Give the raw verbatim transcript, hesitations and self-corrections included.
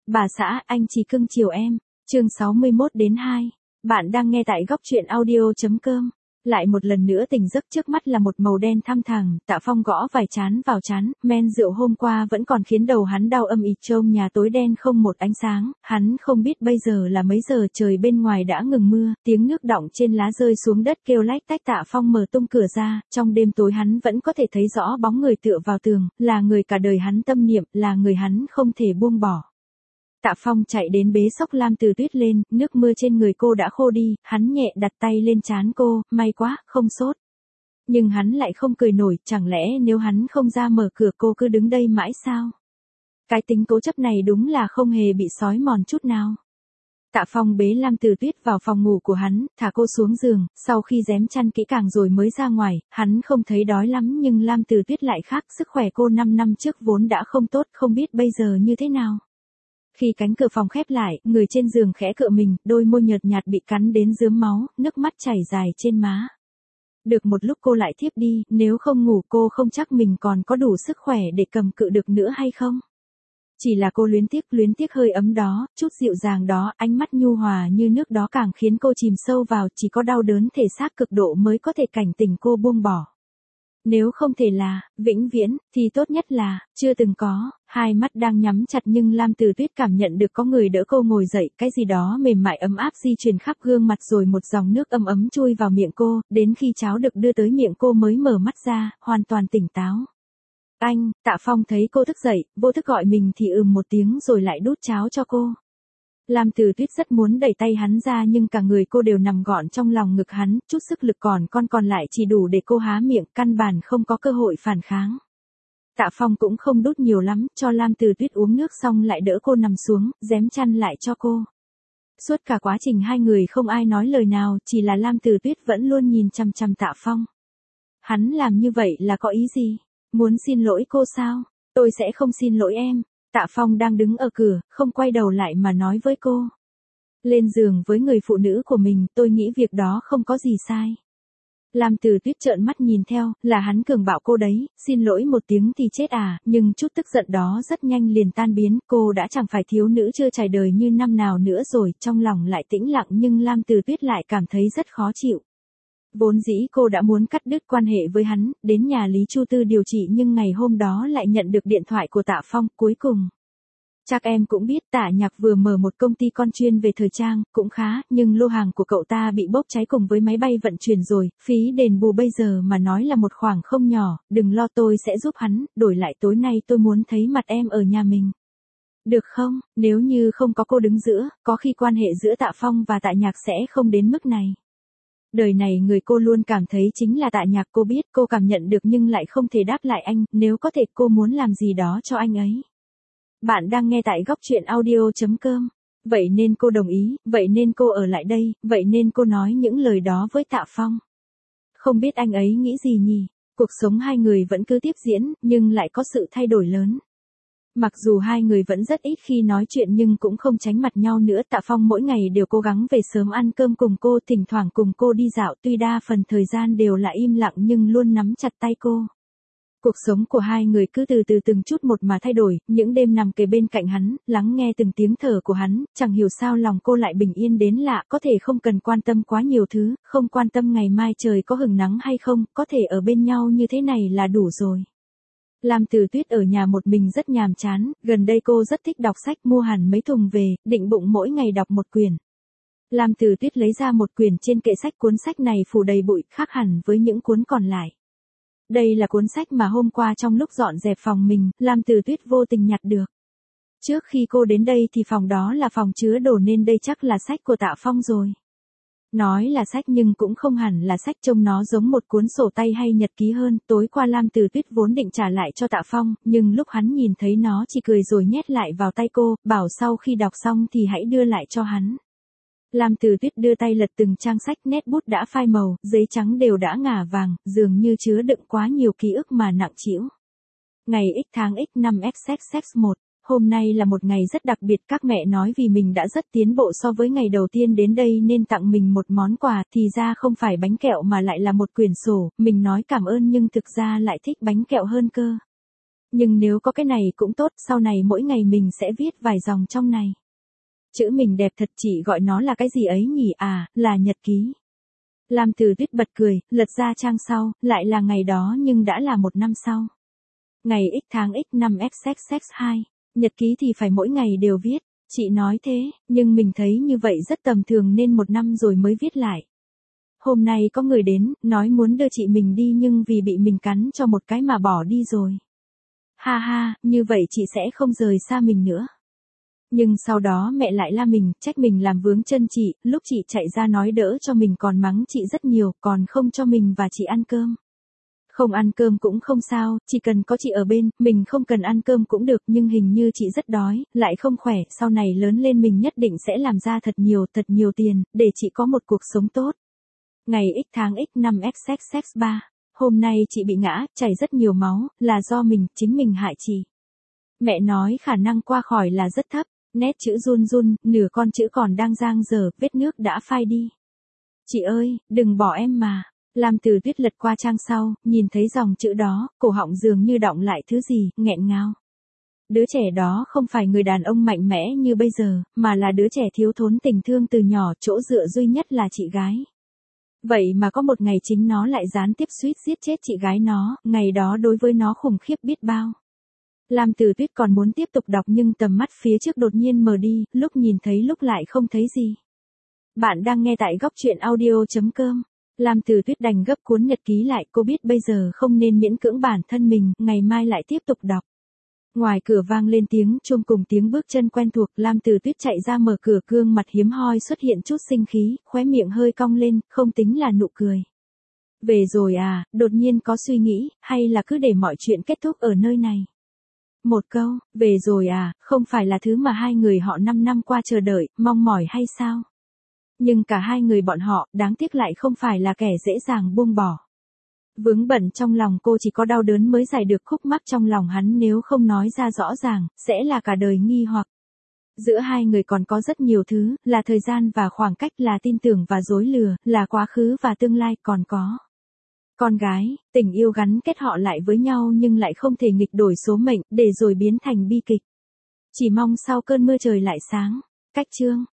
Bà xã, anh chỉ cưng chiều em. Chương sáu mươi mốt đến hai. Bạn đang nghe tại góc truyện audio.com. Lại một lần nữa tỉnh giấc, trước mắt là một màu đen thăm thẳng. Tạ Phong gõ vài chán vào chán, men rượu hôm qua vẫn còn khiến đầu hắn đau âm ỉ. Trông nhà tối đen không một ánh sáng, hắn không biết bây giờ là mấy giờ. Trời bên ngoài đã ngừng mưa, tiếng nước đọng trên lá rơi xuống đất kêu lách tách. Tạ Phong mở tung cửa ra, trong đêm tối hắn vẫn có thể thấy rõ bóng người tựa vào tường, là người cả đời hắn tâm niệm, là người hắn không thể buông bỏ. Tạ Phong chạy đến bế xốc Lam Từ Tuyết lên, nước mưa trên người cô đã khô đi, hắn nhẹ đặt tay lên trán cô, may quá, không sốt. Nhưng hắn lại không cười nổi, chẳng lẽ nếu hắn không ra mở cửa cô cứ đứng đây mãi sao? Cái tính cố chấp này đúng là không hề bị xói mòn chút nào. Tạ Phong bế Lam Từ Tuyết vào phòng ngủ của hắn, thả cô xuống giường, sau khi rém chăn kỹ càng rồi mới ra ngoài, hắn không thấy đói lắm nhưng Lam Từ Tuyết lại khác, sức khỏe cô năm năm trước vốn đã không tốt, không biết bây giờ như thế nào. Khi cánh cửa phòng khép lại, người trên giường khẽ cựa mình, đôi môi nhợt nhạt bị cắn đến rướm máu, nước mắt chảy dài trên má. Được một lúc cô lại thiếp đi, nếu không ngủ cô không chắc mình còn có đủ sức khỏe để cầm cự được nữa hay không. Chỉ là cô luyến tiếc, luyến tiếc hơi ấm đó, chút dịu dàng đó, ánh mắt nhu hòa như nước đó càng khiến cô chìm sâu vào, chỉ có đau đớn thể xác cực độ mới có thể cảnh tỉnh cô buông bỏ. Nếu không thể là, vĩnh viễn, thì tốt nhất là, chưa từng có. Hai mắt đang nhắm chặt nhưng Lam Từ Tuyết cảm nhận được có người đỡ cô ngồi dậy, cái gì đó mềm mại ấm áp di chuyển khắp gương mặt rồi một dòng nước ấm ấm chui vào miệng cô, đến khi cháo được đưa tới miệng cô mới mở mắt ra, hoàn toàn tỉnh táo. Anh, Tạ Phong thấy cô thức dậy, vô thức gọi mình thì ừm một tiếng rồi lại đút cháo cho cô. Lam Từ Tuyết rất muốn đẩy tay hắn ra nhưng cả người cô đều nằm gọn trong lòng ngực hắn, chút sức lực còn con còn lại chỉ đủ để cô há miệng, căn bản không có cơ hội phản kháng. Tạ Phong cũng không đút nhiều lắm, cho Lam Từ Tuyết uống nước xong lại đỡ cô nằm xuống, rém chăn lại cho cô. Suốt cả quá trình hai người không ai nói lời nào, chỉ là Lam Từ Tuyết vẫn luôn nhìn chằm chằm Tạ Phong. Hắn làm như vậy là có ý gì? Muốn xin lỗi cô sao? Tôi sẽ không xin lỗi em. Tạ Phong đang đứng ở cửa, không quay đầu lại mà nói với cô. Lên giường với người phụ nữ của mình, tôi nghĩ việc đó không có gì sai. Lam Từ Tuyết trợn mắt nhìn theo, là hắn cường bạo cô đấy, xin lỗi một tiếng thì chết à, nhưng chút tức giận đó rất nhanh liền tan biến, cô đã chẳng phải thiếu nữ chưa trải đời như năm nào nữa rồi, trong lòng lại tĩnh lặng nhưng Lam Từ Tuyết lại cảm thấy rất khó chịu. Vốn dĩ cô đã muốn cắt đứt quan hệ với hắn, đến nhà Lý Chu Tư điều trị nhưng ngày hôm đó lại nhận được điện thoại của Tạ Phong, cuối cùng. Chắc em cũng biết Tạ Nhạc vừa mở một công ty con chuyên về thời trang, cũng khá, nhưng lô hàng của cậu ta bị bốc cháy cùng với máy bay vận chuyển rồi, phí đền bù bây giờ mà nói là một khoản không nhỏ, đừng lo tôi sẽ giúp hắn, đổi lại tối nay tôi muốn thấy mặt em ở nhà mình. Được không, nếu như không có cô đứng giữa, có khi quan hệ giữa Tạ Phong và Tạ Nhạc sẽ không đến mức này. Đời này người cô luôn cảm thấy chính là Tạ Nhạc, cô biết, cô cảm nhận được nhưng lại không thể đáp lại anh, nếu có thể cô muốn làm gì đó cho anh ấy. Bạn đang nghe tại góc truyện audio.com. Vậy nên cô đồng ý, vậy nên cô ở lại đây, vậy nên cô nói những lời đó với Tạ Phong. Không biết anh ấy nghĩ gì nhỉ? Cuộc sống hai người vẫn cứ tiếp diễn, nhưng lại có sự thay đổi lớn. Mặc dù hai người vẫn rất ít khi nói chuyện nhưng cũng không tránh mặt nhau nữa. Tạ Phong mỗi ngày đều cố gắng về sớm ăn cơm cùng cô, thỉnh thoảng cùng cô đi dạo, tuy đa phần thời gian đều là im lặng nhưng luôn nắm chặt tay cô. Cuộc sống của hai người cứ từ từ từng chút một mà thay đổi, những đêm nằm kề bên cạnh hắn, lắng nghe từng tiếng thở của hắn, chẳng hiểu sao lòng cô lại bình yên đến lạ, có thể không cần quan tâm quá nhiều thứ, không quan tâm ngày mai trời có hừng nắng hay không, có thể ở bên nhau như thế này là đủ rồi. Lam Từ Tuyết ở nhà một mình rất nhàm chán, gần đây cô rất thích đọc sách, mua hẳn mấy thùng về, định bụng mỗi ngày đọc một quyển. Lam Từ Tuyết lấy ra một quyển trên kệ sách, cuốn sách này phủ đầy bụi, khác hẳn với những cuốn còn lại. Đây là cuốn sách mà hôm qua trong lúc dọn dẹp phòng mình, Lam Từ Tuyết vô tình nhặt được. Trước khi cô đến đây thì phòng đó là phòng chứa đồ nên đây chắc là sách của Tạ Phong rồi. Nói là sách nhưng cũng không hẳn là sách, trông nó giống một cuốn sổ tay hay nhật ký hơn. Tối qua Lam Từ Tuyết vốn định trả lại cho Tạ Phong, nhưng lúc hắn nhìn thấy nó chỉ cười rồi nhét lại vào tay cô, bảo sau khi đọc xong thì hãy đưa lại cho hắn. Lam Từ Tuyết đưa tay lật từng trang sách, nét bút đã phai màu, giấy trắng đều đã ngả vàng, dường như chứa đựng quá nhiều ký ức mà nặng trĩu. Ngày X tháng X năm X X X một. Hôm nay là một ngày rất đặc biệt, các mẹ nói vì mình đã rất tiến bộ so với ngày đầu tiên đến đây nên tặng mình một món quà, thì ra không phải bánh kẹo mà lại là một quyển sổ, mình nói cảm ơn nhưng thực ra lại thích bánh kẹo hơn cơ. Nhưng nếu có cái này cũng tốt, sau này mỗi ngày mình sẽ viết vài dòng trong này. Chữ mình đẹp thật, chị gọi nó là cái gì ấy nhỉ? À, là nhật ký. Lam Từ Tuyết bật cười, lật ra trang sau, lại là ngày đó nhưng đã là một năm sau. Ngày x tháng x năm x x x hai, nhật ký thì phải mỗi ngày đều viết. Chị nói thế, nhưng mình thấy như vậy rất tầm thường nên một năm rồi mới viết lại. Hôm nay có người đến, nói muốn đưa chị mình đi nhưng vì bị mình cắn cho một cái mà bỏ đi rồi. Ha ha, như vậy chị sẽ không rời xa mình nữa. Nhưng sau đó mẹ lại la mình, trách mình làm vướng chân chị, lúc chị chạy ra nói đỡ cho mình còn mắng chị rất nhiều, còn không cho mình và chị ăn cơm. Không ăn cơm cũng không sao, chỉ cần có chị ở bên, mình không cần ăn cơm cũng được, nhưng hình như chị rất đói, lại không khỏe, sau này lớn lên mình nhất định sẽ làm ra thật nhiều, thật nhiều tiền, để chị có một cuộc sống tốt. Ngày x tháng x năm x x x ba, hôm nay chị bị ngã, chảy rất nhiều máu, là do mình, chính mình hại chị. Mẹ nói khả năng qua khỏi là rất thấp, nét chữ run run, nửa con chữ còn đang dang dở, vết nước đã phai đi. Chị ơi, đừng bỏ em mà. Lam Từ Tuyết lật qua trang sau, nhìn thấy dòng chữ đó, cổ họng dường như đọng lại thứ gì, nghẹn ngào. Đứa trẻ đó không phải người đàn ông mạnh mẽ như bây giờ, mà là đứa trẻ thiếu thốn tình thương từ nhỏ, chỗ dựa duy nhất là chị gái. Vậy mà có một ngày chính nó lại gián tiếp suýt giết chết chị gái nó, ngày đó đối với nó khủng khiếp biết bao. Lam Từ Tuyết còn muốn tiếp tục đọc nhưng tầm mắt phía trước đột nhiên mờ đi, lúc nhìn thấy lúc lại không thấy gì. Bạn đang nghe tại góc truyện audio chấm com. Lam Từ Tuyết đành gấp cuốn nhật ký lại, cô biết bây giờ không nên miễn cưỡng bản thân mình, ngày mai lại tiếp tục đọc. Ngoài cửa vang lên tiếng chuông cùng tiếng bước chân quen thuộc, Lam Từ Tuyết chạy ra mở cửa, gương mặt hiếm hoi xuất hiện chút sinh khí, khóe miệng hơi cong lên, không tính là nụ cười. Về rồi à, đột nhiên có suy nghĩ, hay là cứ để mọi chuyện kết thúc ở nơi này. Một câu, về rồi à, không phải là thứ mà hai người họ năm năm qua chờ đợi, mong mỏi hay sao? Nhưng cả hai người bọn họ, đáng tiếc lại không phải là kẻ dễ dàng buông bỏ. Vướng bận trong lòng cô chỉ có đau đớn mới giải được khúc mắc trong lòng hắn, nếu không nói ra rõ ràng, sẽ là cả đời nghi hoặc. Giữa hai người còn có rất nhiều thứ, là thời gian và khoảng cách, là tin tưởng và dối lừa, là quá khứ và tương lai, còn có con gái, tình yêu gắn kết họ lại với nhau nhưng lại không thể nghịch đổi số mệnh, để rồi biến thành bi kịch. Chỉ mong sau cơn mưa trời lại sáng. Cách chương